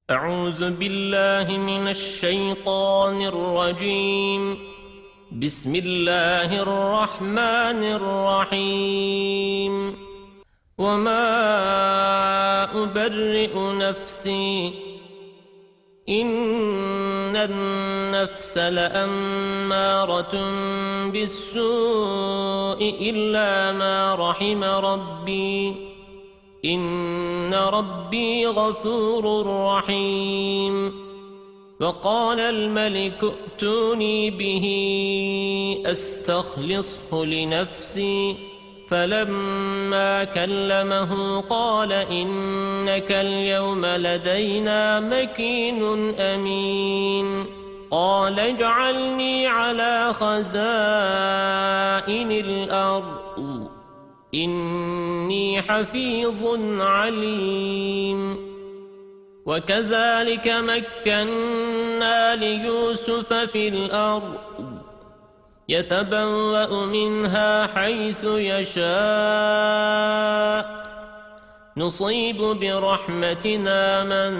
أعوذ بالله من الشيطان الرجيم. بسم الله الرحمن الرحيم. وما أبرئ نفسي إن النفس لأمارة بالسوء إلا ما رحم ربي إن ربي غفور رحيم. وقال الملك ائتوني به أستخلصه لنفسي فلما كلمه قال إنك اليوم لدينا مكين أمين. قال اجعلني على خزائن الأرض إني حفيظ عليم. وكذلك مكنا ليوسف في الأرض يتبوأ منها حيث يشاء نصيب برحمتنا من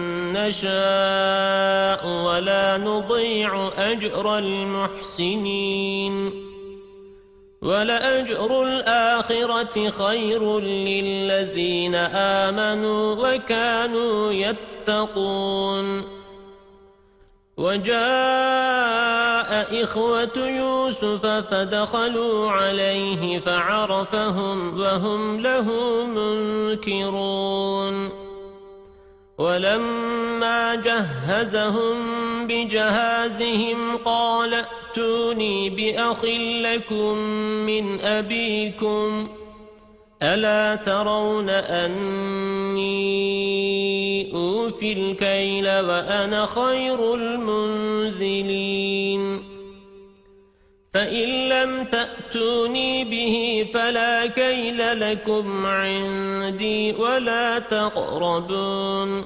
نشاء ولا نضيع أجر المحسنين. ولأجر الآخرة خير للذين آمنوا وكانوا يتقون. وجاء إخوة يوسف فدخلوا عليه فعرفهم وهم له منكرون. ولما جهزهم بجهازهم قال ائتوني بأخ لكم من أبيكم ألا ترون أني أوفي الكيل وأنا خير المنزلين. فإن لم تأتوني به فلا كيل لكم عندي ولا تقربون.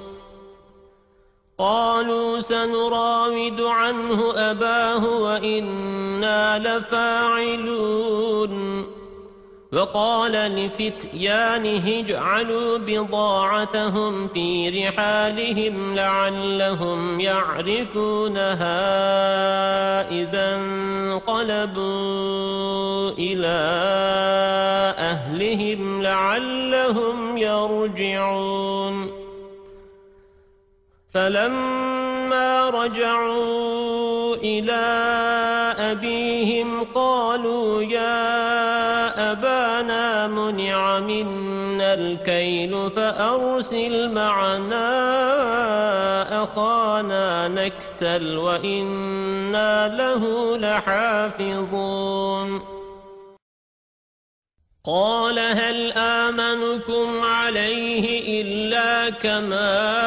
قالوا سنراود عنه أباه وإنا لفاعلون. وقال لفتيانه اجعلوا بضاعتهم في رحالهم لعلهم يعرفونها إذا انقلبوا إلى أهلهم لعلهم يرجعون. فلما رجعوا إلى أبيهم قالوا يا أبانا منع منا الكيل فأرسل معنا أخانا نكتل وإنا له لحافظون. قال هل آمنكم عليه إلا كما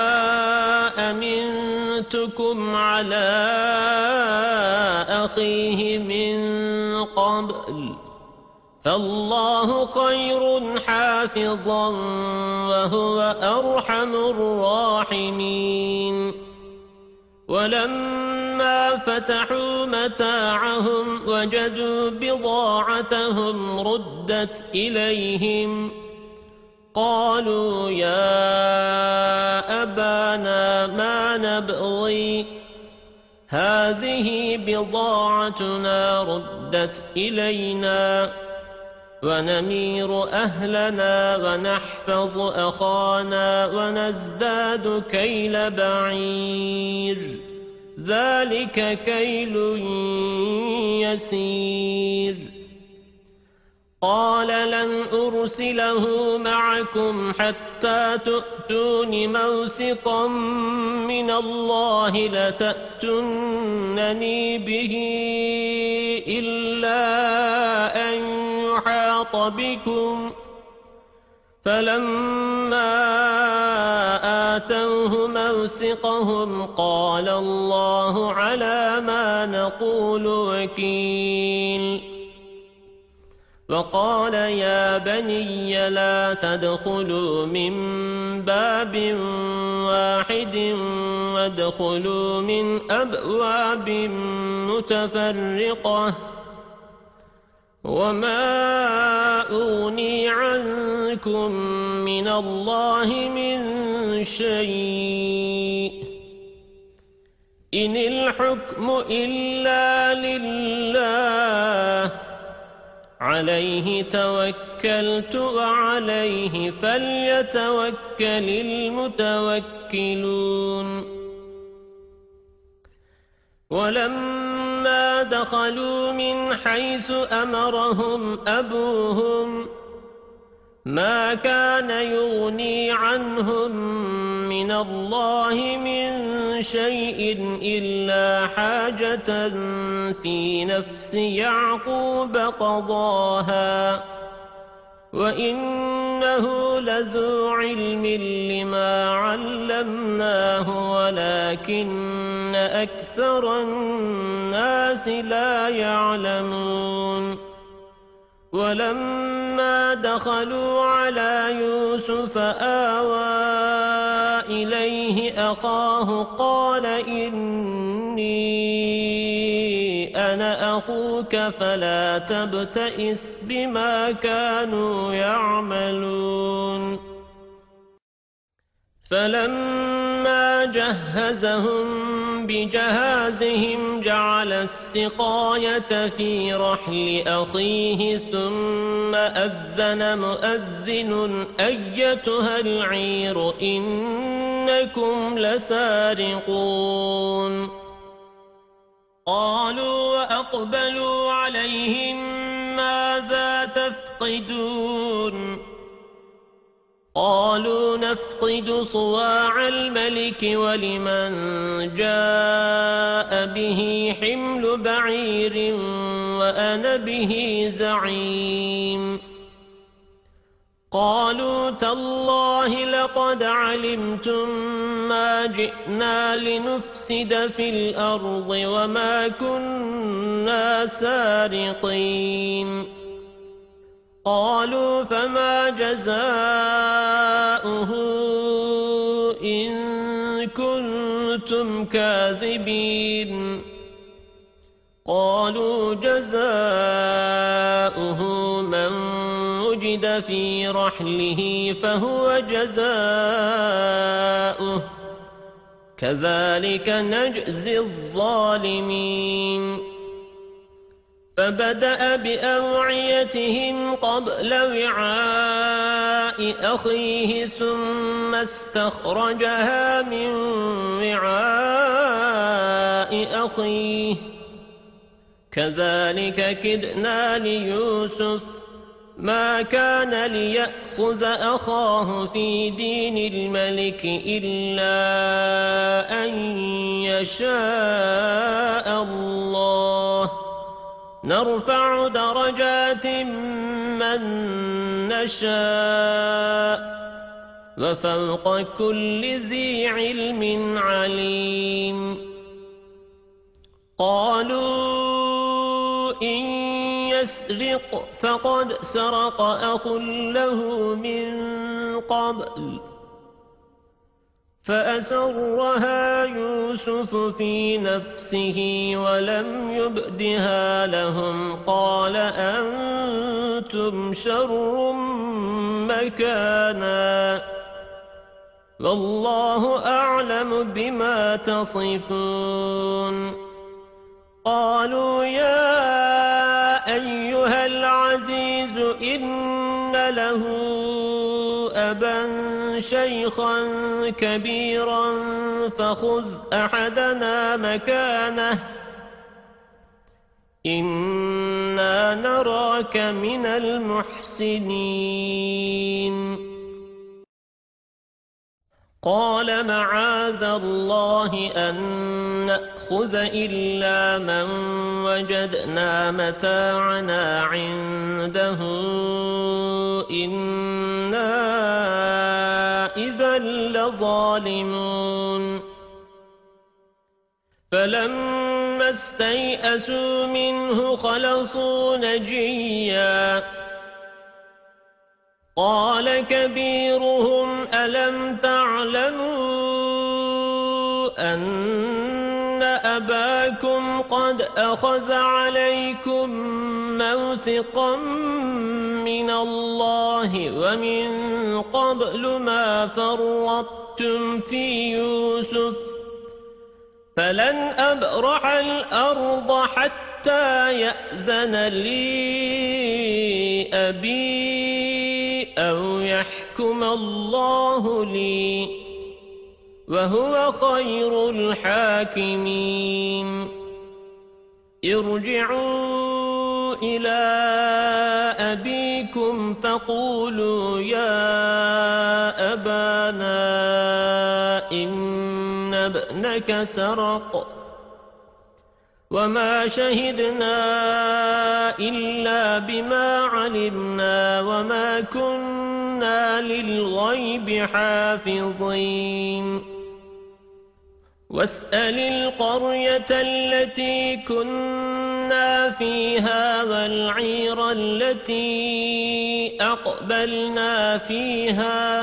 أمنتكم على أخيه من قبل فالله خير حافظا وهو أرحم الراحمين. ولما فتحوا متاعهم وجدوا بضاعتهم ردت إليهم قالوا يا أبانا ما نبغي هذه بضاعتنا ردت إلينا ونمير أهلنا ونحفظ أخانا ونزداد كيل بعير ذلك كيل يسير. قال لن أرسله معكم حتى تؤتون موثقا من الله لتأتونني به إلا أن يحاط بكم. فلما آتوه موثقهم قال الله على ما نقول وكيل. وقال يا بني لا تدخلوا من باب واحد وادخلوا من أبواب متفرقة وما أغني عنكم من الله من شيء إن الحكم إلا لله عليه توكلت وعليه فليتوكل المتوكلون ولما دخلوا من حيث أمرهم أبوهم ما كان يغني عنهم من الله من شيء إلا حاجة في نفس يعقوب قضاها وإنه لذو علم لما علمناه ولكن أكثر الناس لا يعلمون ولما دخلوا على يوسف آوى إليه أخاه قال إني أنا أخوك فلا تبتئس بما كانوا يعملون فلما جهزهم بجهازهم جعل السقاية في رحل أخيه ثم أذن مؤذن أيتها العير إنكم لسارقون قالوا وأقبلوا عليهم ماذا تفقدون قالوا نفقد صواع الملك ولمن جاء به حمل بعير وأنا به زعيم قالوا تالله لقد علمتم ما جئنا لنفسد في الأرض وما كنا سارقين قالوا فما جزاؤه إن كنتم كاذبين قالوا جزاؤه من وجد في رحله فهو جزاؤه كذلك نجزي الظالمين فبدأ بأوعيتهم قبل وعاء أخيه ثم استخرجها من وعاء أخيه كذلك كدنا ليوسف ما كان ليأخذ أخاه في دين الملك إلا أن يشاء الله نرفع درجات من نشاء وفوق كل ذي علم عليم قالوا إن يسرق فقد سرق أخ له من قبل فأسرها يوسف في نفسه ولم يبدها لهم قال أنتم شر مكانا والله أعلم بما تصفون قالوا يا أيها العزيز إن له أبا شيخا كبيرا فخذ أحدنا مكانه إنا نراك من المحسنين قال معاذ الله أن نأخذ إلا من وجدنا متاعنا عنده إنا إذا لظالمون فلما استيئسوا منه خلصوا نجيا قال كبيرهم ألم تعلموا أن أباكم قد أخذ عليكم موثقا من الله ومن قبل ما فرطتم في يوسف فلن أبرح الأرض حتى يأذن لي أبي أو يحكم الله لي وهو خير الحاكمين ارجعوا إلى أبيكم فقولوا يا أبانا إن ابنك سرق وما شهدنا إلا بما علمنا وما كنا للغيب حافظين واسأل القرية التي كنا فيها والعير التي أقبلنا فيها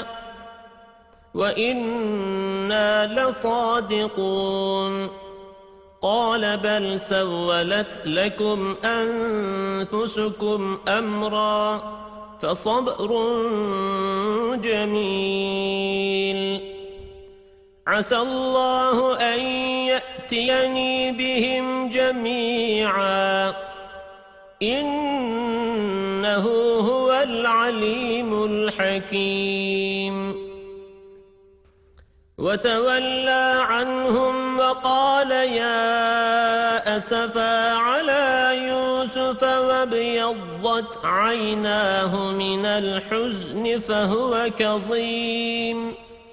وإنا لصادقون قال بل سولت لكم أنفسكم أمرا فصبر جميل عسى الله أن يأتيني بهم جميعا إنه هو العليم الحكيم وتولى عنهم وقال يا أسفا على يوسف وابيضت عيناه من الحزن فهو كظيم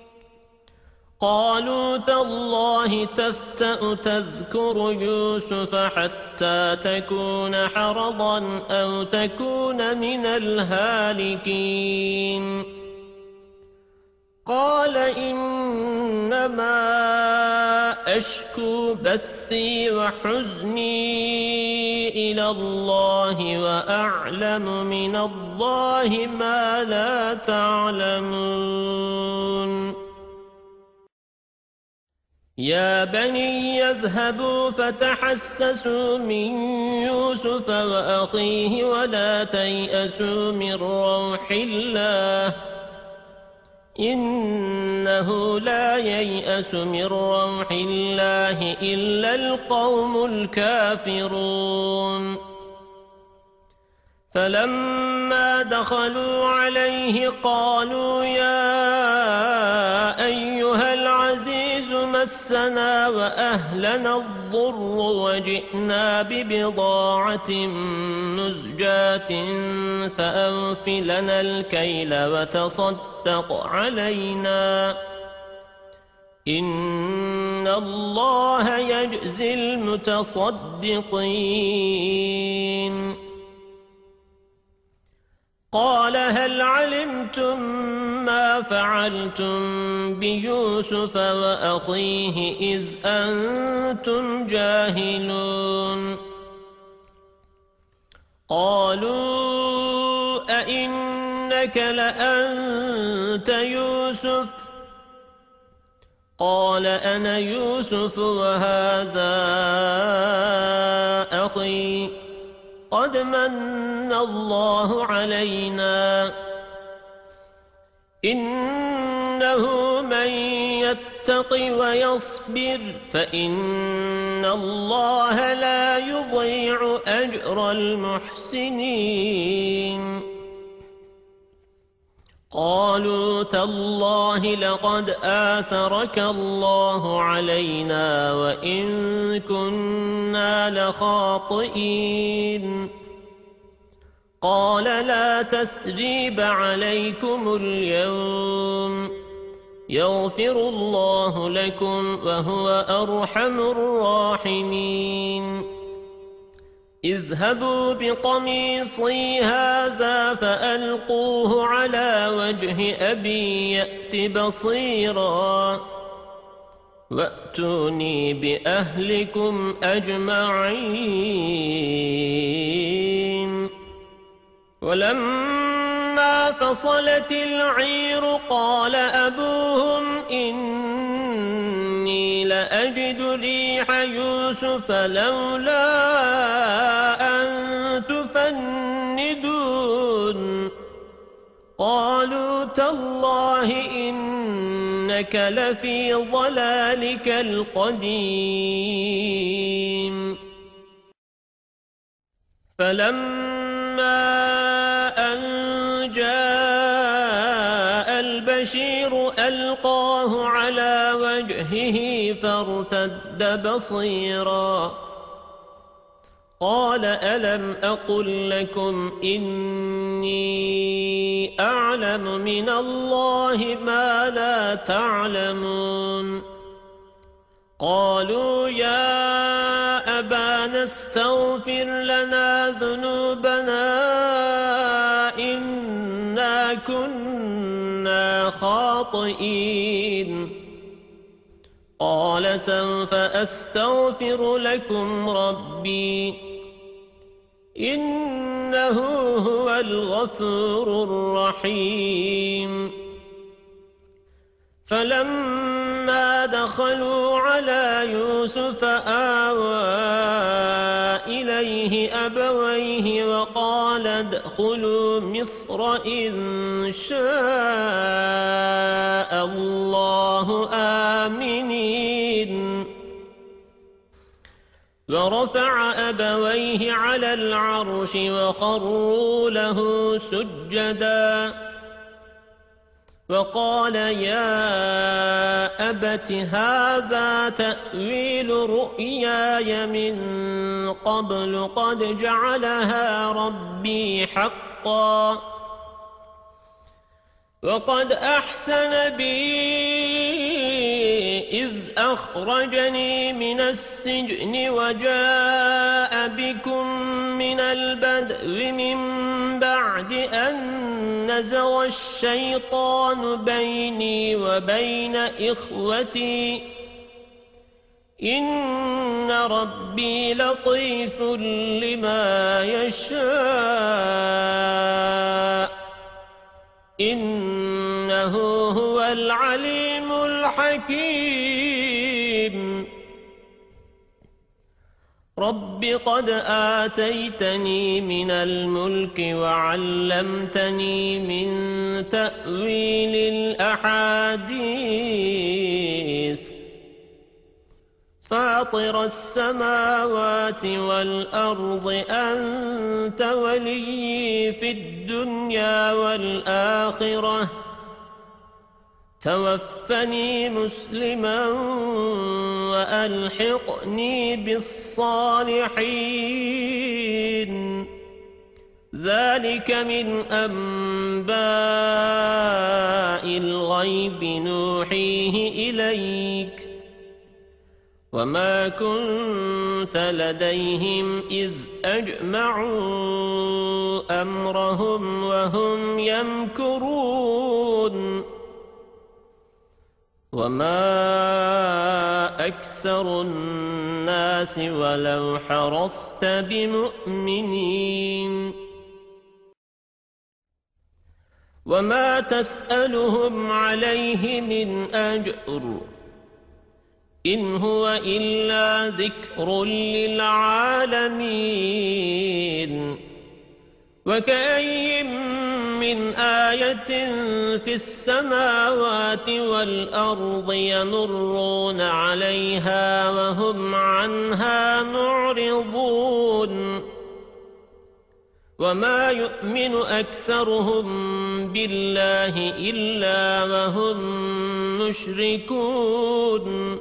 قالوا تالله تفتأ تذكر يوسف حتى تكون حرضا أو تكون من الهالكين قال إنما أشكو بثي وحزني إلى الله وأعلم من الله ما لا تعلمون يا بني يذهبوا فتحسسوا من يوسف وأخيه ولا تيأسوا من روح الله إنه لا ييأس من روح الله إلا القوم الكافرون فلما دخلوا عليه قالوا يا أيها العزيز مسنا وأهلنا الضر وجئنا ببضاعة مزجاة فأوف لنا الكيل وتصدق علينا إن الله يجزي المتصدقين قال هل علمتم ما فعلتم بيوسف وأخيه إذ أنتم جاهلون قالوا أئنك لأنت يوسف قال أنا يوسف وهذا أخي قد من الله علينا إنه من يتق ويصبر فإن الله لا يضيع أجر المحسنين قالوا تالله لقد آثرك الله علينا وإن كنا لخاطئين قال لا تثريب عليكم اليوم يغفر الله لكم وهو أرحم الراحمين اذهبوا بقميصي هذا فألقوه على وجه أبي يأت بصيرا وأتوني بأهلكم أجمعين ولما فصلت العير قال أبوهم إني لأجد ريح يوسف لولا أن تفندون قالوا تالله إنك إنك لفي ضلالك القديم فلما أن جاء البشير ألقاه على وجهه فارتد بصيرا قال ألم أقل لكم إني أعلم من الله ما لا تعلمون قالوا يا أبانا استغفر لنا ذنوبنا إنا كنا خاطئين قال سوف أستغفر لكم ربي إنه هو الغفور الرحيم فلما دخلوا على يوسف آوى إليه أبويه وقال ادخلوا مصر إن شاء الله آمنين ورفع أبويه على العرش وخروا له سجدا وقال يا أبت هذا تأويل رؤياي من قبل قد جعلها ربي حقا وقد أحسن بي إذ أخرجني من السجن وجاء بكم من البدو من بعد أن نزغ الشيطان بيني وبين إخوتي إن ربي لطيف لما يشاء إنه هو العليم الحكيم رب قد آتيتني من الملك وعلمتني من تأويل الأحاديث فاطر السماوات والأرض أنت ولي في الدنيا والآخرة توفني مسلما وألحقني بالصالحين ذلك من أنباء الغيب نوحيه إليك وما كنت لديهم إذ أجمعوا أمرهم وهم يمكرون وما أكثر الناس ولو حرصت بمؤمنين وما تسألهم عليه من أجر إن هو إلا ذكر للعالمين وكأي من آية في السماوات والأرض يمرون عليها وهم عنها معرضون وما يؤمن أكثرهم بالله إلا وهم مشركون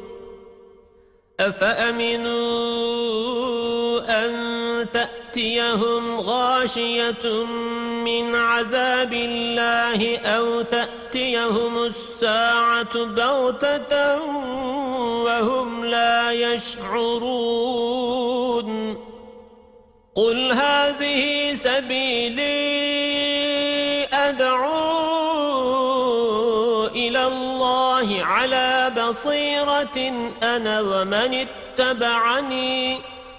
أفأمنوا أن تأتيهم غاشية من عذاب الله أو تأتيهم الساعة بغتة وهم لا يشعرون قل هذه سبيلي أدعو إلى الله على بصيرة أنا ومن اتبعني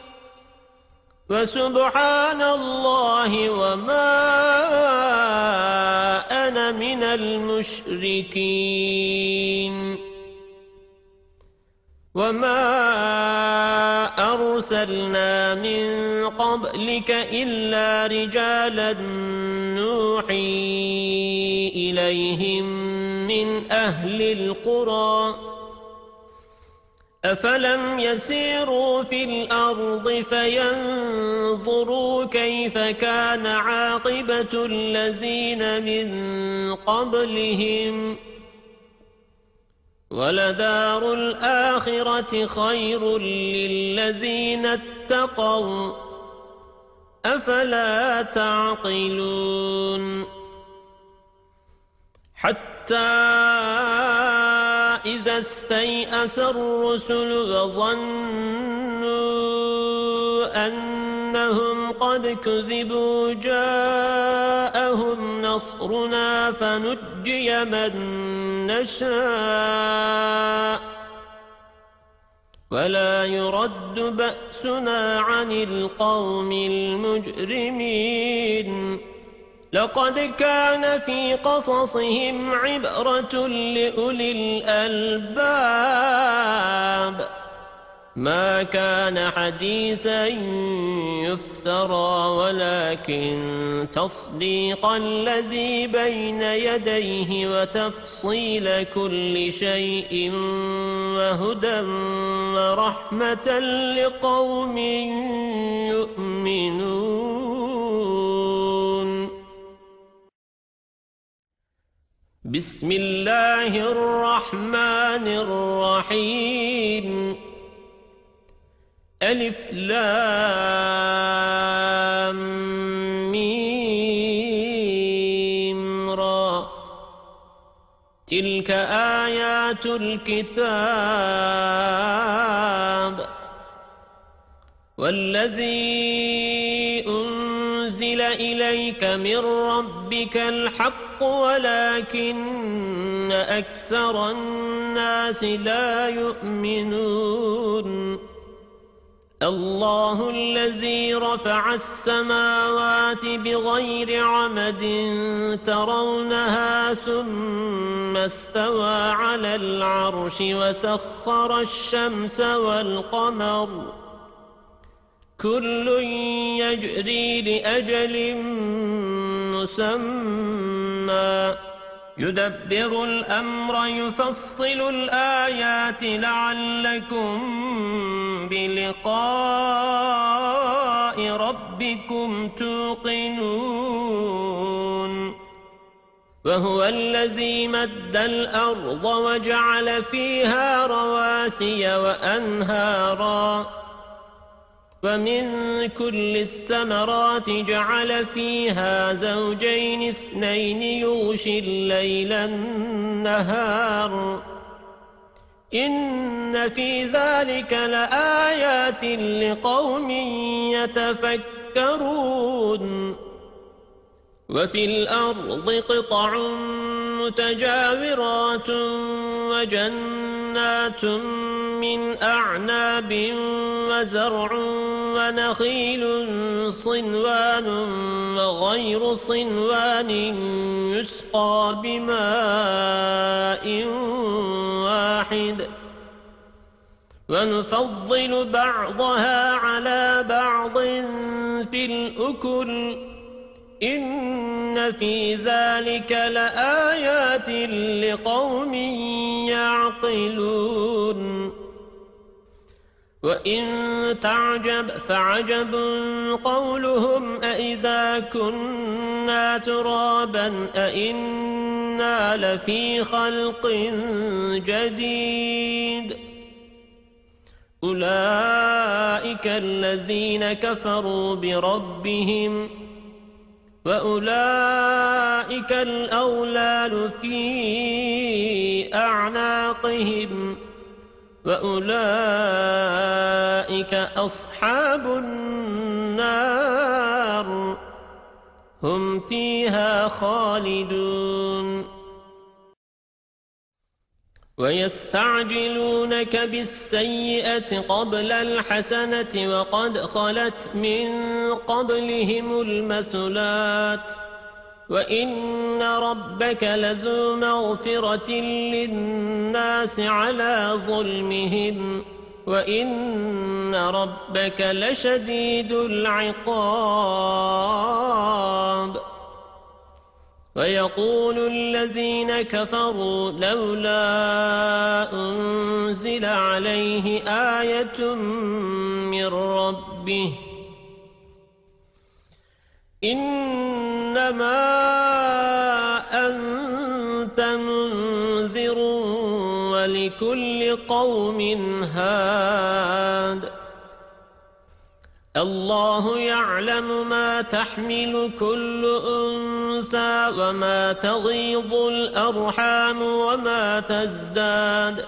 وسبحان الله وما أنا من المشركين وما أرسلنا من قبلك إلا رجالا نوحي إليهم من أهل القرى أفلم يسيروا في الأرض فينظروا كيف كان عاقبة الذين من قبلهم ولدار الآخرة خير للذين اتقوا أفلا تعقلون حتى إذا استيأس الرسل وظنوا أنهم قد كذبوا جاءهم نصرنا فنجي من نشاء ولا يرد بأسنا عن القوم المجرمين لقد كان في قصصهم عبرة لأولي الألباب ما كان حديثا يفترى ولكن تصديق الذي بين يديه وتفصيل كل شيء وهدى ورحمة لقوم يؤمنون بسم الله الرحمن الرحيم ألف لام ميم را تلك آيات الكتاب والذي أنزل إليك من ربك الحق ولكن أكثر الناس لا يؤمنون الله الذي رفع السماوات بغير عمد ترونها ثم استوى على العرش وسخر الشمس والقمر كل يجري لأجل مسمى يدبر الأمر يفصل الآيات لعلكم بلقاء ربكم توقنون وهو الذي مد الأرض وجعل فيها رواسي وأنهارا ومن كل الثمرات جعل فيها زوجين اثنين يغشي الليل النهار إن في ذلك لآيات لقوم يتفكرون وفي الأرض قطع متجاورات وجنات من أعناب وزرع ونخيل صنوان وغير صنوان يسقى بماء واحد ونفضل بعضها على بعض في الأكل إن في ذلك لآيات لقوم يعقلون وإن تعجب فعجب قولهم أإذا كنا ترابا أإنا لفي خلق جديد أولئك الذين كفروا بربهم وأولئك الأغلال في أعناقهم وأولئك أصحاب النار هم فيها خالدون ويستعجلونك بالسيئة قبل الحسنة وقد خلت من قبلهم المثلات وإن ربك لذو مغفرة للناس على ظلمهم وإن ربك لشديد العقاب ويقول الذين كفروا لولا أنزل عليه آية من ربه إنما أنت منذر ولكل قوم هاد الله يعلم ما تحمل كل أنثى وما تغيض الأرحام وما تزداد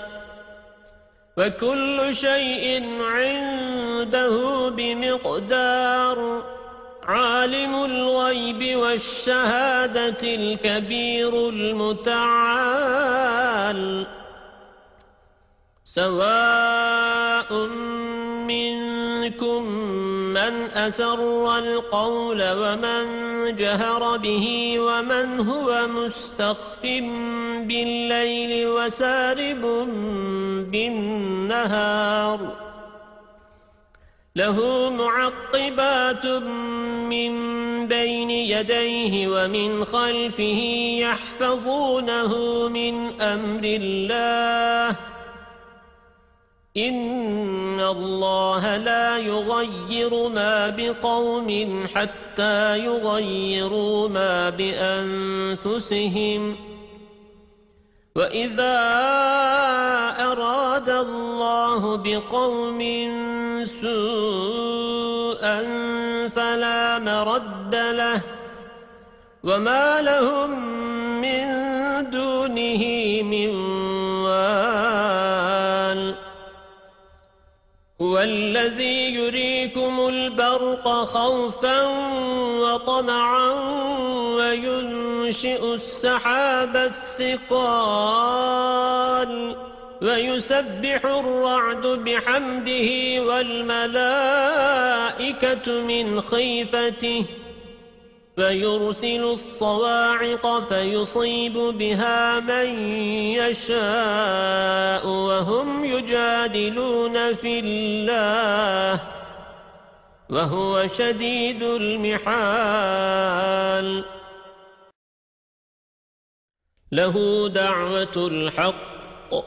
وكل شيء عنده بمقدار عالم الغيب والشهادة الكبير المتعال سواء منكم من أسر القول ومن جهر به ومن هو مستخف بالليل وسارب بالنهار له معقبات من بين يديه ومن خلفه يحفظونه من أمر الله إن الله لا يغير ما بقوم حتى يغيروا ما بأنفسهم وإذا أراد الله بقوم سوءا فلا مرد له وما لهم من دونه من وال هو الذي يريكم البرق خوفا وطمعا وينشئ السحاب الثقال ويسبح الرعد بحمده والملائكة من خيفته ويرسل الصواعق فيصيب بها من يشاء وهم يجادلون في الله وهو شديد المحال له دعوة الحق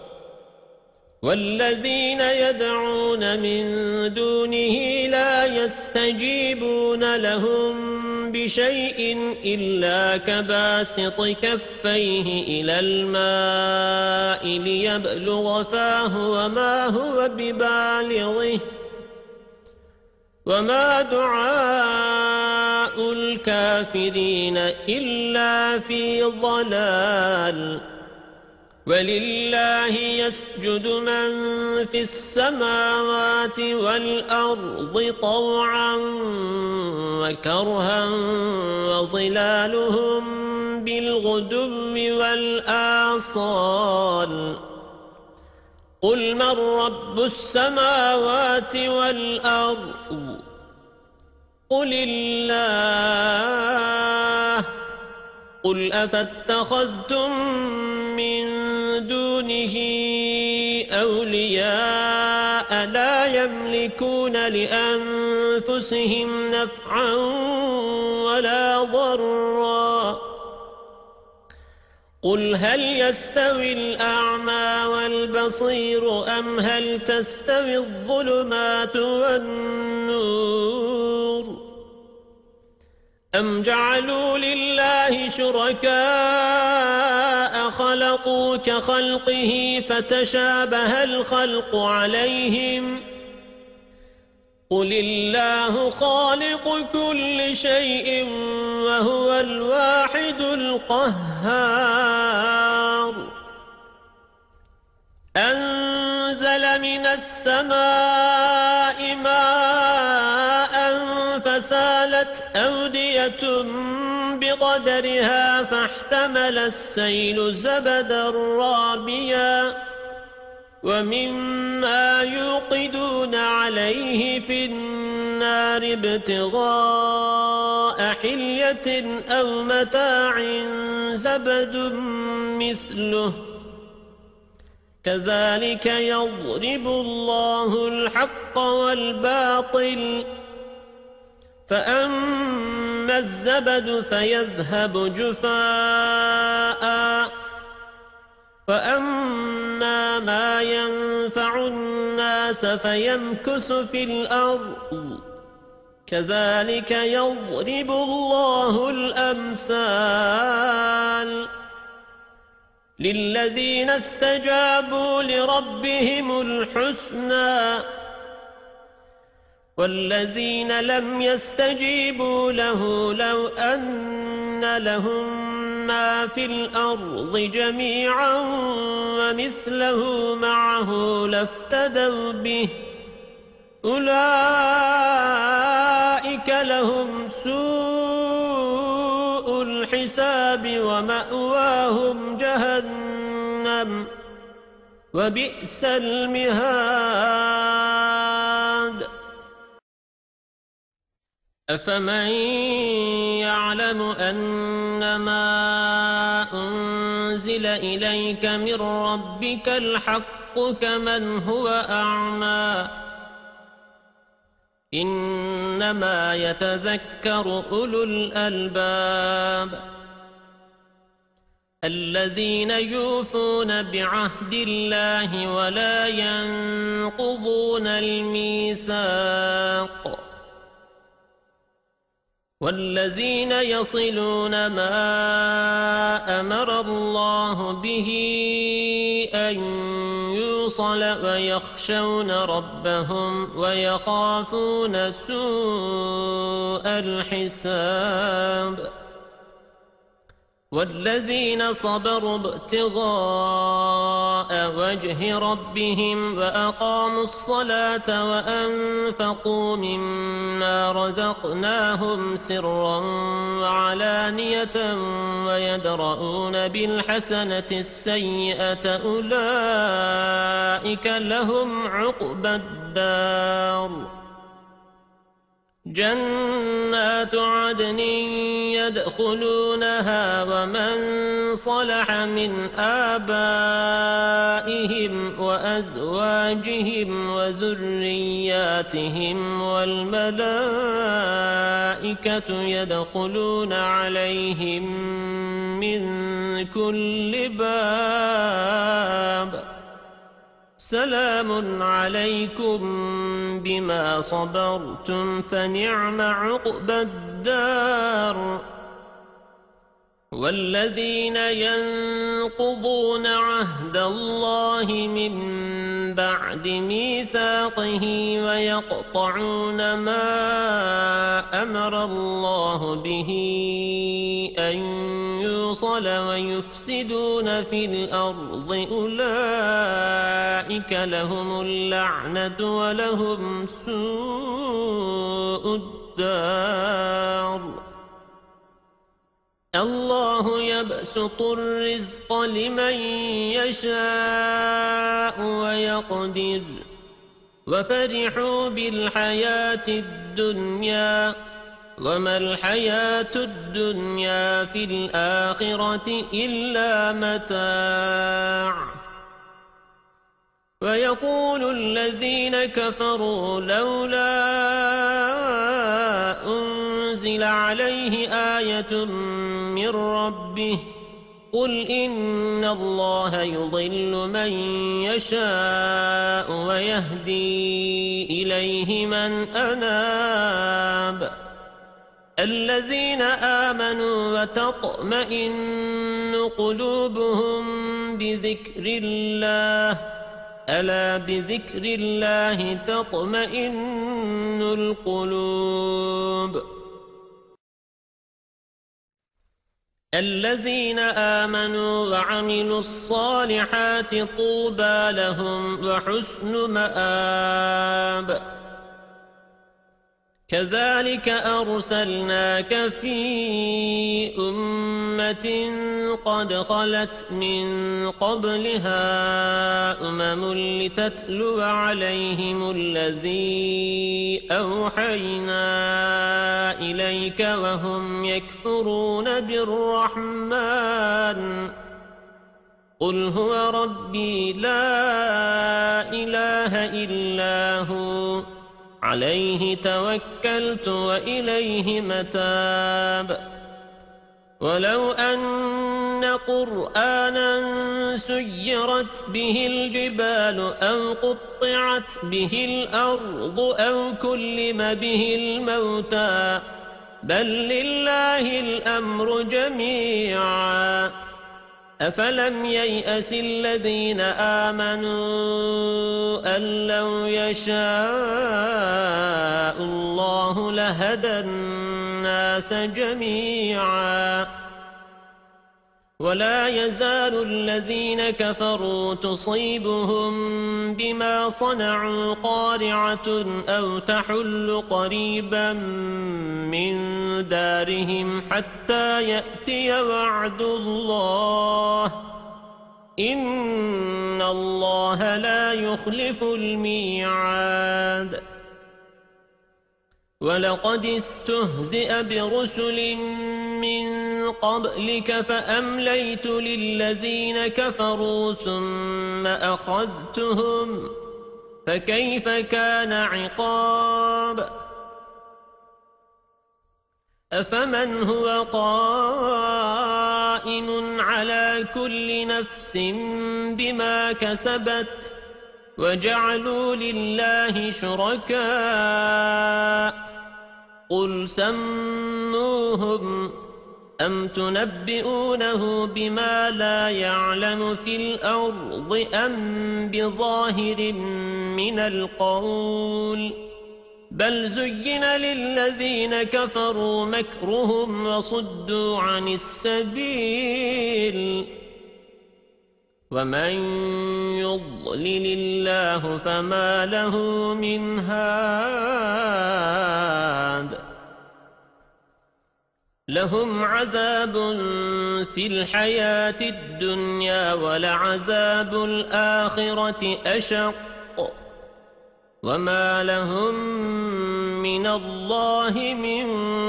والذين يدعون من دونه لا يستجيبون لهم بشيء إلا كباسط كفيه إلى الماء ليبلغ فاه وما هو ببالغه وما دعاء الكافرين إلا في ضلال ولله يسجد من في السماوات والأرض طوعا وكرها وظلالهم بالغدو والآصال قل من رب السماوات والأرض قل الله قل أفاتخذتم من دونه أولياء لا يملكون لأنفسهم نفعا ولا ضرا قل هل يستوي الأعمى والبصير أم هل تستوي الظلمات والنور أم جعلوا لله شركاء خلقوا كخلقه فتشابه الخلق عليهم قل الله خالق كل شيء وهو الواحد القهار أنزل من السماء ماء فسالت أودية بقدرها فاحتمل السيل زبدا رابيا ومما يوقدون عليه في النار ابتغاء حلية أو متاع زبد مثله كذلك يضرب الله الحق والباطل فأما فأما الزبد فيذهب جفاء وأما ما ينفع الناس فيمكث في الأرض كذلك يضرب الله الأمثال للذين استجابوا لربهم الحسنى والذين لم يستجيبوا له لو أن لهم ما في الأرض جميعا ومثله معه لافتدوا به أولئك لهم سوء الحساب ومأواهم جهنم وبئس المهاد أفمن يعلم أنما أنزل إليك من ربك الحق كمن هو أعمى إنما يتذكر أولو الألباب الذين يوفون بعهد الله ولا ينقضون الميثاق والذين يصلون ما أمر الله به أن يوصل ويخشون ربهم ويخافون سوء الحساب والذين صبروا ابتغاء وجه ربهم وأقاموا الصلاة وأنفقوا مما رزقناهم سرا وعلانية ويدرؤون بالحسنة السيئة أولئك لهم عقبى الدار جنات عدن يدخلونها ومن صلح من آبائهم وأزواجهم وذرياتهم والملائكة يدخلون عليهم من كل باب سلام عليكم بما صبرتم فنعم عقبى الدار والذين ينقضون عهد الله من بعد ميثاقه ويقطعون ما أمر الله به أن يوصل ويفسدون في الأرض أولئك لهم اللعنة ولهم سوء الدار الله يبسط الرزق لمن يشاء ويقدر وفرحوا بالحياة الدنيا وما الحياة الدنيا في الآخرة إلا متاع ويقول الذين كفروا لولا أنزل عليه آية من ربه قل إن الله يضل من يشاء ويهدي إليه من أناب الذين آمنوا وتطمئن قلوبهم بذكر الله ألا بذكر الله تطمئن القلوب الذين آمنوا وعملوا الصالحات طوبى لهم وحسن مآب كذلك أرسلناك في أمة قد خلت من قبلها لتتلو عليهم الذي أوحينا إليك وهم يكفرون بالرحمن قل هو ربي لا إله إلا هو عليه توكلت وإليه متاب ولو أن قرآنا سيرت به الجبال أو قطعت به الأرض أو كلم به الموتى بل لله الأمر جميعا أفلم ييأس الذين آمنوا أن لو يشاء الله لهدى الناس جميعا ولا يزال الذين كفروا تصيبهم بما صنعوا قارعة أو تحل قريبا من دارهم حتى يأتي وعد الله إن الله لا يخلف الميعاد ولقد استهزئ برسل من قبلك فأمليت للذين كفروا ثم أخذتهم فكيف كان عقاب أفمن هو قائم على كل نفس بما كسبت وجعلوا لله شركاء قل سموهم أم تنبئونه بما لا يعلم في الأرض أم بظاهر من القول بل زين للذين كفروا مكرهم وصدوا عن السبيل ومن يضلل الله فما له من هاد لهم عذاب في الحياة الدنيا ولعذاب الآخرة أشق وما لهم من الله من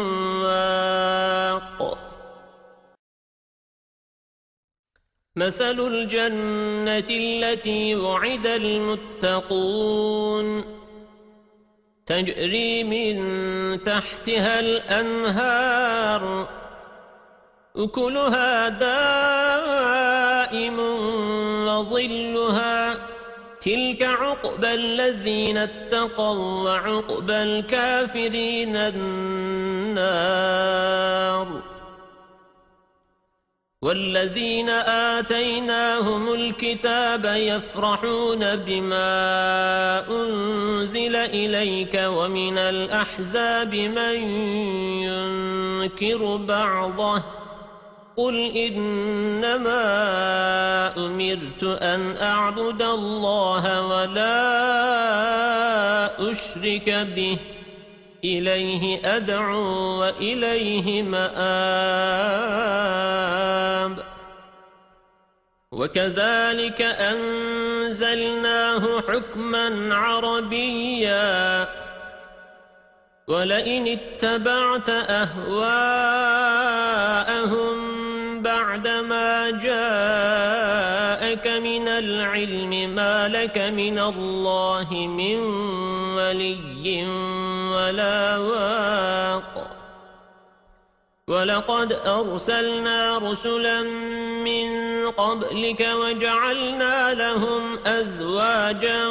واق مثل الجنة التي وعد المتقون تجري من تحتها الأنهار أكلها دائم وظلها تلك عقبى الذين اتقوا وعقبى الكافرين النار والذين آتيناهم الكتاب يفرحون بما أنزل إليك ومن الأحزاب من ينكر بعضه قل إنما أمرت أن أعبد الله ولا أشرك به إليه أدعو وإليه مآب وكذلك أنزلناه حكما عربيا ولئن اتبعت أهواءهم بعدما جاءك من العلم ما لك من الله من ولي ولا واق ولقد أرسلنا رسلا من قبلك وجعلنا لهم أزواجا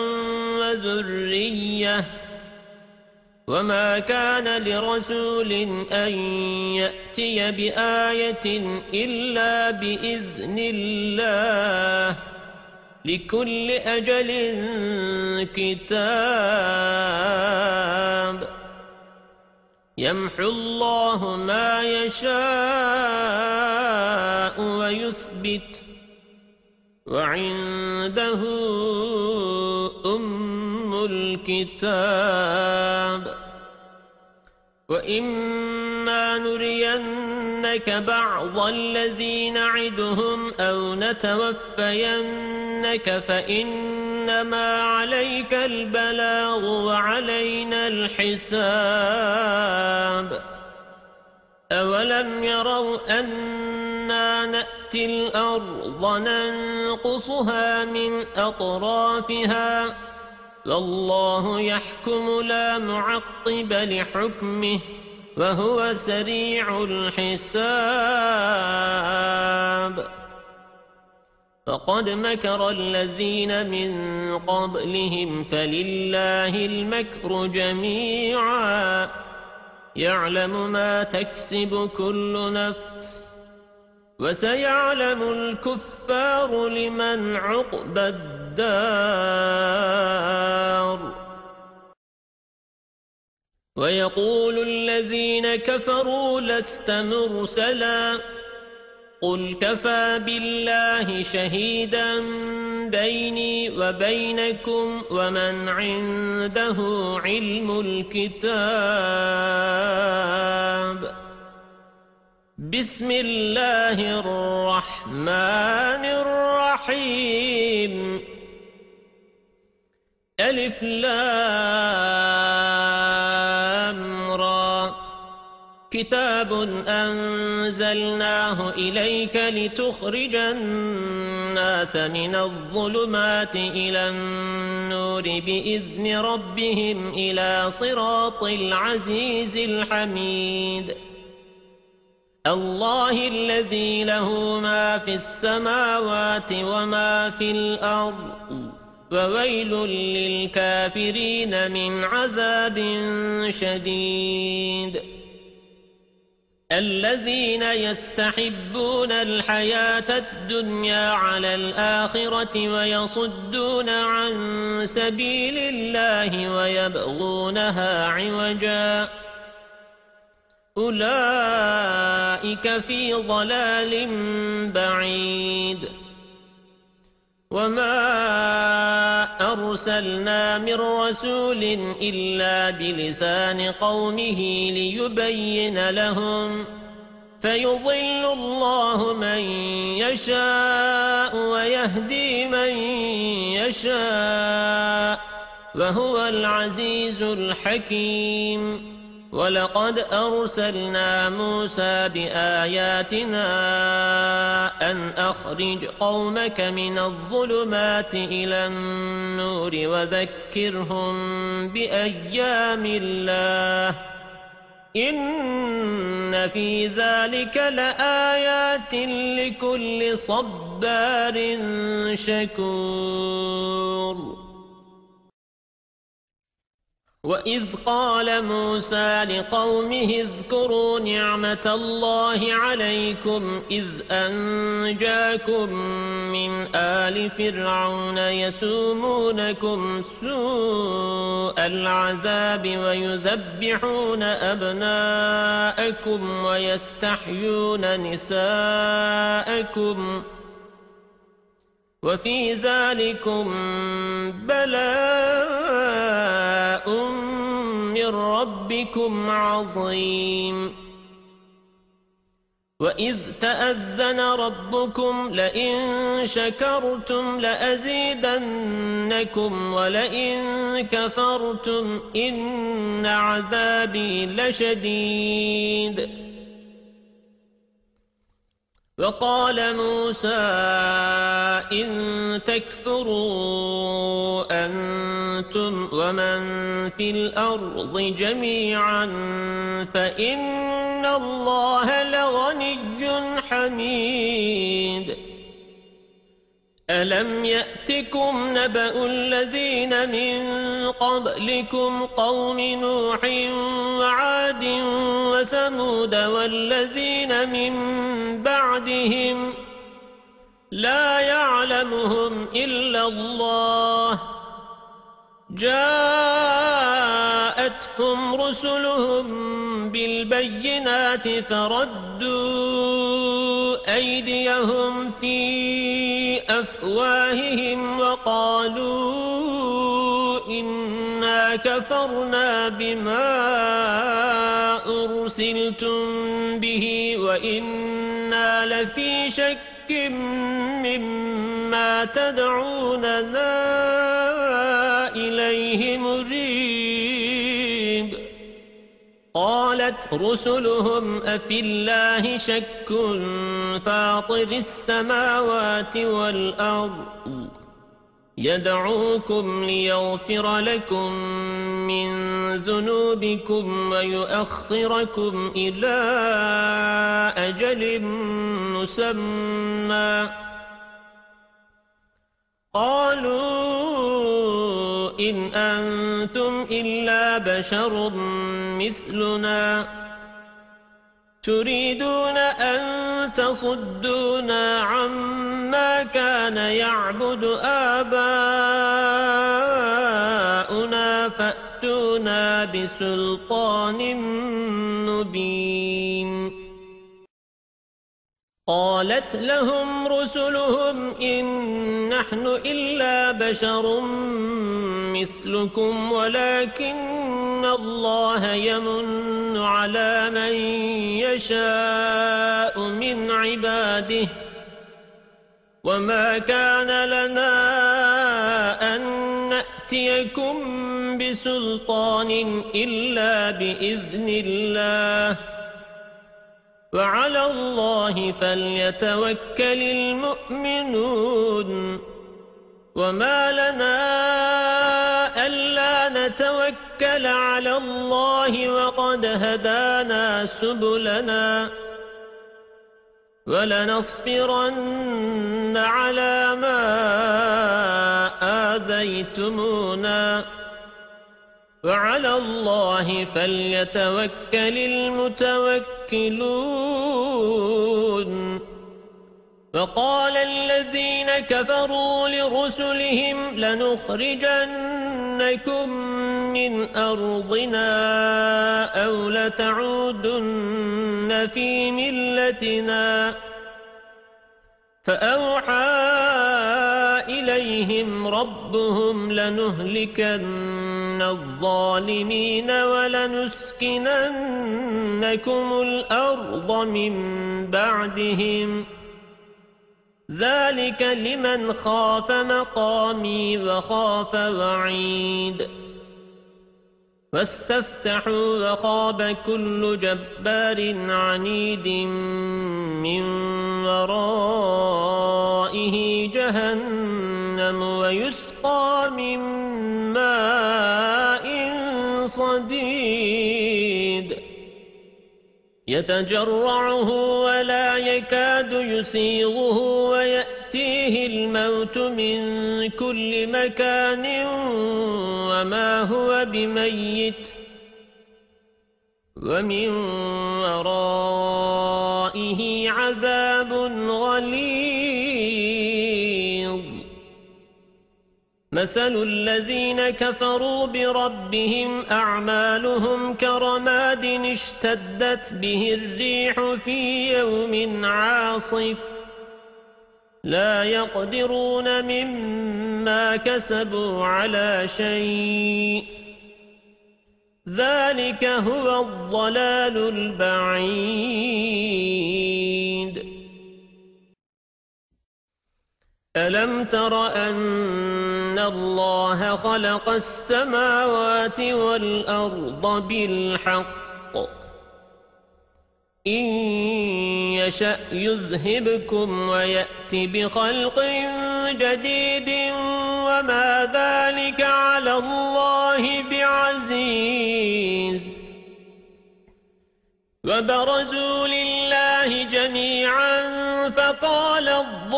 وذرية وما كان لرسول أن يأتي بآية إلا بإذن الله لكل أجل كتاب يمحو الله ما يشاء ويثبت وعنده أم الكتاب وإما نرينك بعض الذين نعدهم أو نتوفينك فإنما عليك البلاغ وعلينا الحساب أولم يروا أنا نأتي الأرض ننقصها من أطرافها والله يحكم لا معقب لحكمه وهو سريع الحساب فقد مكر الذين من قبلهم فلله المكر جميعا يعلم ما تكسب كل نفس وسيعلم الكفار لمن عقبى الدار ويقول الذين كفروا لست مرسلا قل كفى بالله شهيدا بيني وبينكم ومن عنده علم الكتاب بسم الله الرحمن الرحيم ألف لام را كتاب أنزلناه إليك لتخرج الناس من الظلمات إلى النور بإذن ربهم إلى صراط العزيز الحميد الله الذي له ما في السماوات وما في الأرض وويل للكافرين من عذاب شديد الذين يستحبون الحياة الدنيا على الآخرة ويصدون عن سبيل الله ويبغونها عوجا أولئك في ضلال بعيد وما أرسلنا من رسول إلا بلسان قومه ليبين لهم فيضل الله من يشاء ويهدي من يشاء وهو العزيز الحكيم ولقد أرسلنا موسى بآياتنا أن أخرج قومك من الظلمات إلى النور وذكرهم بأيام الله إن في ذلك لآيات لكل صبار شكور وإذ قال موسى لقومه اذكروا نعمة الله عليكم إذ أنجاكم من آل فرعون يسومونكم سوء العذاب ويذبحون أبناءكم ويستحيون نساءكم وفي ذلكم بلاء من ربكم عظيم وإذ تأذن ربكم لئن شكرتم لأزيدنكم ولئن كفرتم إن عذابي لشديد وقال موسى إن تكفروا أنتم ومن في الأرض جميعا فإن الله لغني حميد ألم يأتكم نبأ الذين من قبلكم قوم نوح وعاد وثمود والذين من بعدهم لا يعلمهم إلا الله جاءتهم رسلهم بالبينات فردوا أيديهم في أفواههم وقالوا إنا كفرنا بما أرسلتم به وإنا لفي شك مما تدعوننا إليه مريب قالت رسلهم أفي الله شك فاطر السماوات والأرض يدعوكم ليغفر لكم من ذنوبكم ويؤخركم إلى أجل مسمى قالوا إن أنتم إلا بشر مثلنا تريدون أن تصدونا عما كان يعبد آباؤنا فأتونا بسلطان مبين قالت لهم رسلهم إن نحن إلا بشر مثلكم ولكن الله يمن على من يشاء من عباده وما كان لنا أن نأتيكم بسلطان إلا بإذن الله وعلى الله فليتوكل المؤمنون وما لنا ألا نتوكل على الله وقد هدانا سبلنا ولنصبرن على ما آذيتمونا وعلى الله فليتوكل المتوكلون وقال الذين كفروا لرسلهم لنخرجنكم من أرضنا أو لتعودن في ملتنا فأوحى إليهم ربهم لنهلكن الظالمين ولنسكننكم الأرض من بعدهم ذلك لمن خاف مقامي وخاف وعيد واستفتحوا وخاب كل جبار عنيد من ورائه جهنم ويسقى من ماء صديد يتجرعه ولا يكاد يسيغه ويأتيه الموت من كل مكان وما هو بميت ومن ورائه عذاب غليظ مثل الذين كفروا بربهم أعمالهم كرماد اشتدت به الريح في يوم عاصف لا يقدرون مما كسبوا على شيء ذلك هو الضلال البعيد ألم تر أن الله خلق السماوات والأرض بالحق إن يشأ يذهبكم ويأتي بخلق جديد وما ذلك على الله بعزيز وبرزوا لله جميعا فقال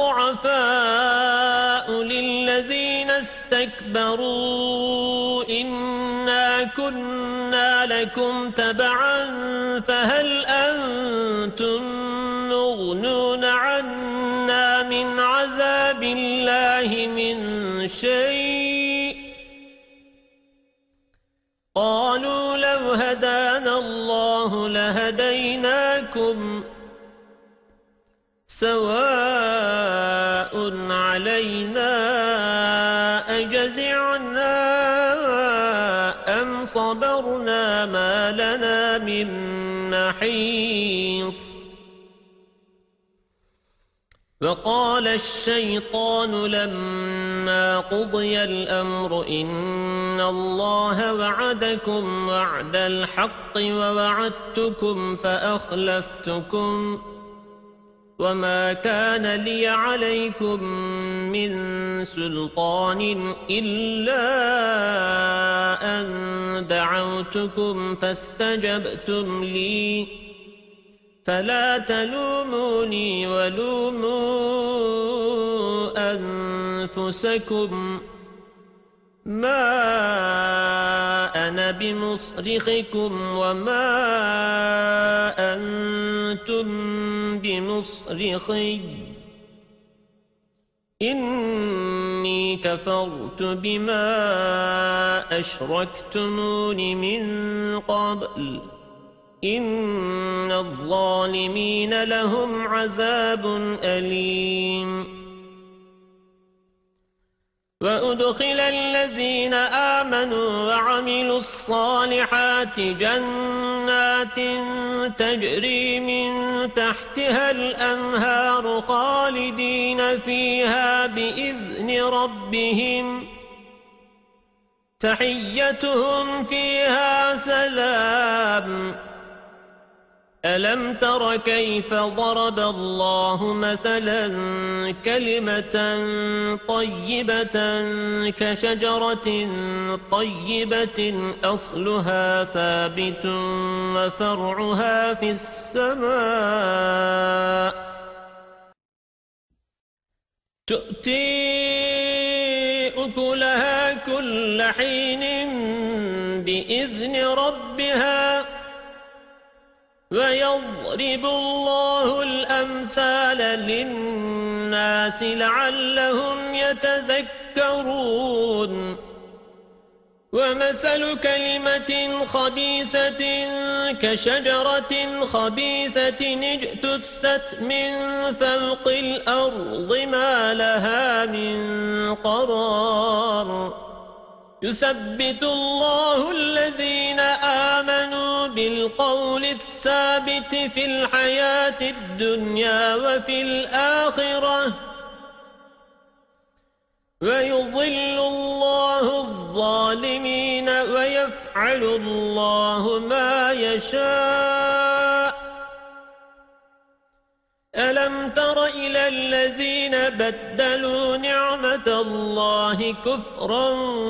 الضعفاء للذين استكبروا إنا كنا لكم تبعا فهل أنتم مغنون عنا من عذاب الله من شيء قالوا لو هدانا الله لهديناكم سواء علينا أجزعنا أم صبرنا ما لنا من محيص وقال الشيطان لما قضي الأمر إن الله وعدكم وعد الحق ووعدتكم فأخلفتكم وما كان لي عليكم من سلطان إلا أن دعوتكم فاستجبتم لي فلا تلوموني ولوموا أنفسكم ما أنا بمصرخكم وما أنتم بمصرخي إني كفرت بما أشركتمون من قبل إن الظالمين لهم عذاب أليم وأدخل الذين آمنوا وعملوا الصالحات جنات تجري من تحتها الأنهار خالدين فيها بإذن ربهم تحيتهم فيها سلام ألم تر كيف ضرب الله مثلا كلمة طيبة كشجرة طيبة أصلها ثابت وفرعها في السماء تؤتي أكلها كل حين بإذن ربها ويضرب الله الأمثال للناس لعلهم يتذكرون ومثل كلمة خبيثة كشجرة خبيثة اجتثت من فوق الأرض ما لها من قرار يثبت الله الذين آمنوا بالقول الثابت في الحياة الدنيا وفي الآخرة ويضل الله الظالمين ويفعل الله ما يشاء ألم تر إلى الذين بدلوا نعمة الله كفرا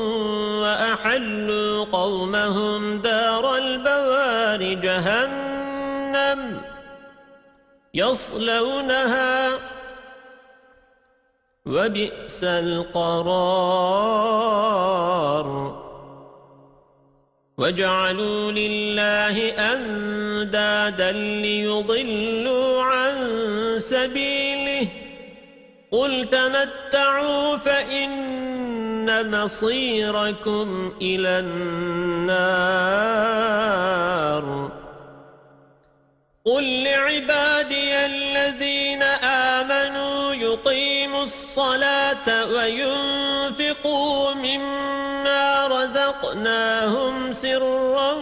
وأحلوا قومهم دار البوار جهنم يصلونها وبئس القرار وجعلوا لله أندادا ليضلوا عن سبيله قل تمتعوا فإن مصيركم إلى النار قل لعبادي الذين آمنوا يقيموا الصلاة وينفقوا مما رزقناهم سرا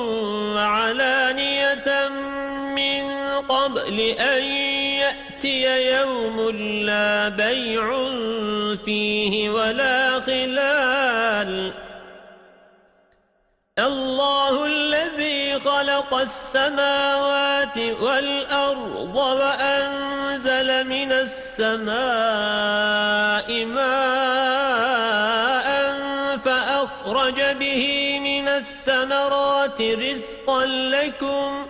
وعلانية من قبل أن يأتي يوم لا بيع فيه ولا خلال الله الذي خلق السماوات والأرض وأنزل من السماء ماء فأخرج به من الثمرات رزقا لكم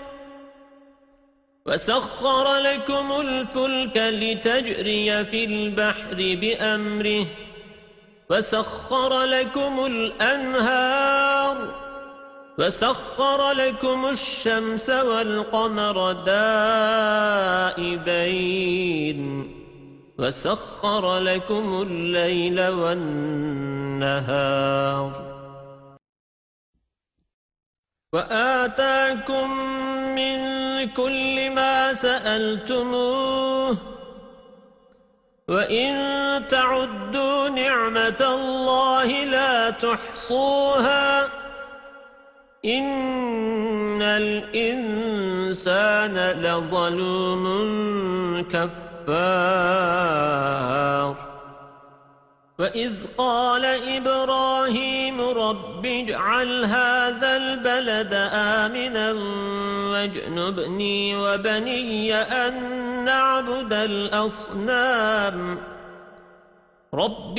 وسخر لكم الفلك لتجري في البحر بأمره وسخر لكم الأنهار وسخر لكم الشمس والقمر دائبين وسخر لكم الليل والنهار وآتاكم من كل ما سألتموه وإن تعدوا نعمة الله لا تحصوها إن الإنسان لظلوم كفار وإذ قال إبراهيم رب اجعل هذا البلد آمنا واجنبني وبني أن نعبد الأصنام رب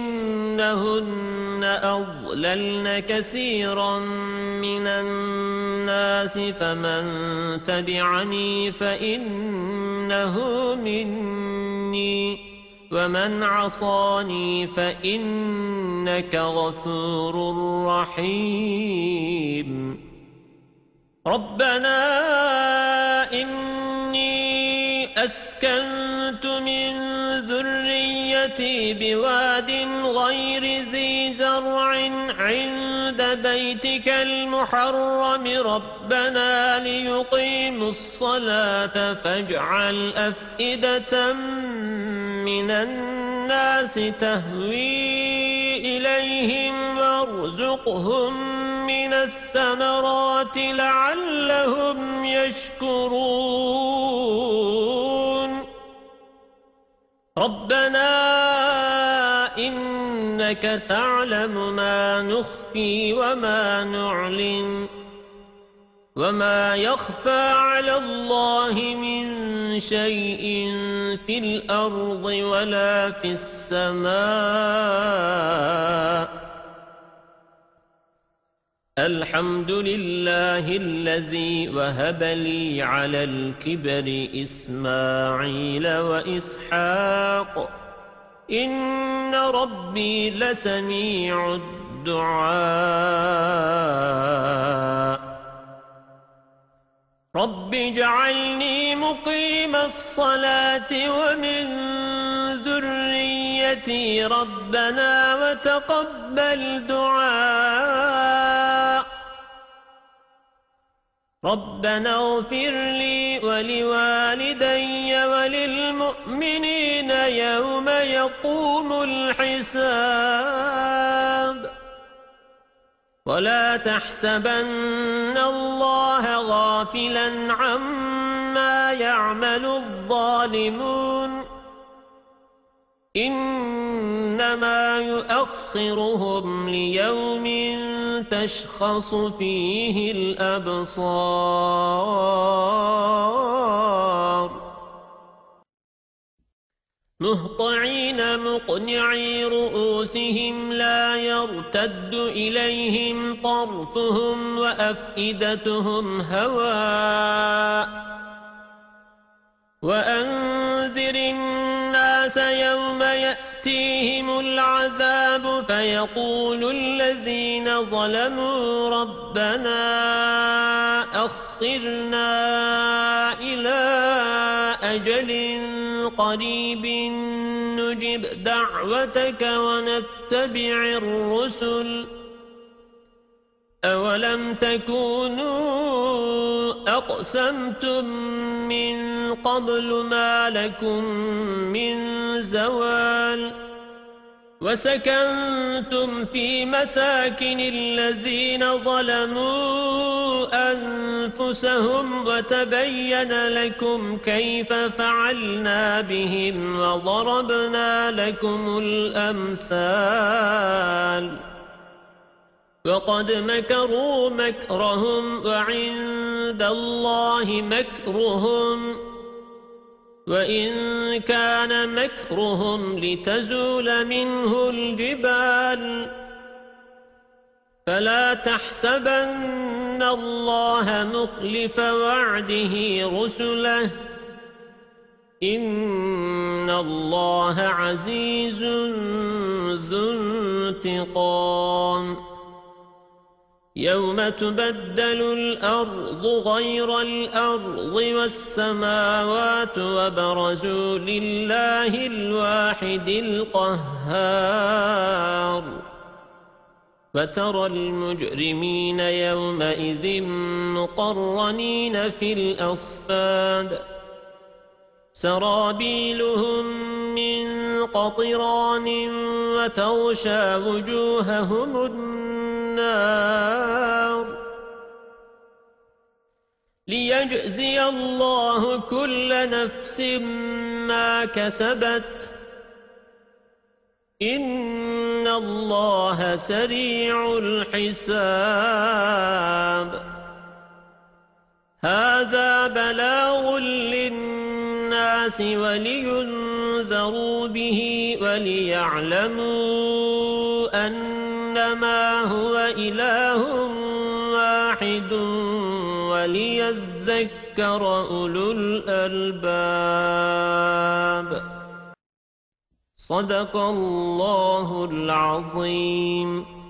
إنهن أضللن كثيرا من الناس فمن تبعني فإنه مني ومن عصاني فإنك غفور رحيم ربنا إني أسكنت من ذريتي بواد غير ذي زرع عند بيتك المحرم ربنا ليقيموا الصلاة فاجعل أفئدة من الناس تهوي إليهم وارزقهم من الثمرات لعلهم يشكرون ربنا إنك تعلم ما نخفي وما نعلن وما يخفى على الله من شيء في الأرض ولا في السماء الحمد لله الذي وهب لي على الكبر إسماعيل وإسحاق إن ربي لسميع الدعاء رب اجعلني مقيم الصلاة ومن ذريتي ربنا وتقبل دعاء ربنا اغفر لي ولوالدي وللمؤمنين يوم يقوم الحساب ولا تحسبن الله غافلا عما يعمل الظالمون إنما يؤخرهم ليوم تشخص فيه الأبصار مهطعين مقنعي رؤوسهم لا يرتد إليهم طرفهم وأفئدتهم هواء وأنذر الناس يوم يأتيهم العذاب فيقول الذين ظلموا ربنا أخرنا إلى أجل قريب نجب دعوتك ونتبع الرسل أولم تكونوا أقسمتم من قبل ما لكم من زوال وسكنتم في مساكن الذين ظلموا أنفسهم وتبين لكم كيف فعلنا بهم وضربنا لكم الأمثال وقد مكروا مكرهم وعند الله مكرهم وإن كان مكرهم لتزول منه الجبال فلا تحسبن الله مخلف وعده رسله إن الله عزيز ذو انتقام يوم تبدل الأرض غير الأرض والسماوات وبرزوا لله الواحد القهار وترى المجرمين يومئذ مقرنين في الأصفاد سرابيلهم من قطران وتغشى وجوههم النار ليجزي الله كل نفس ما كسبت إن الله سريع الحساب هذا بلاغ للناس للناس ولينذروا به وليعلموا أنما هو إله واحد وليذكر أولو الألباب. صدق الله العظيم.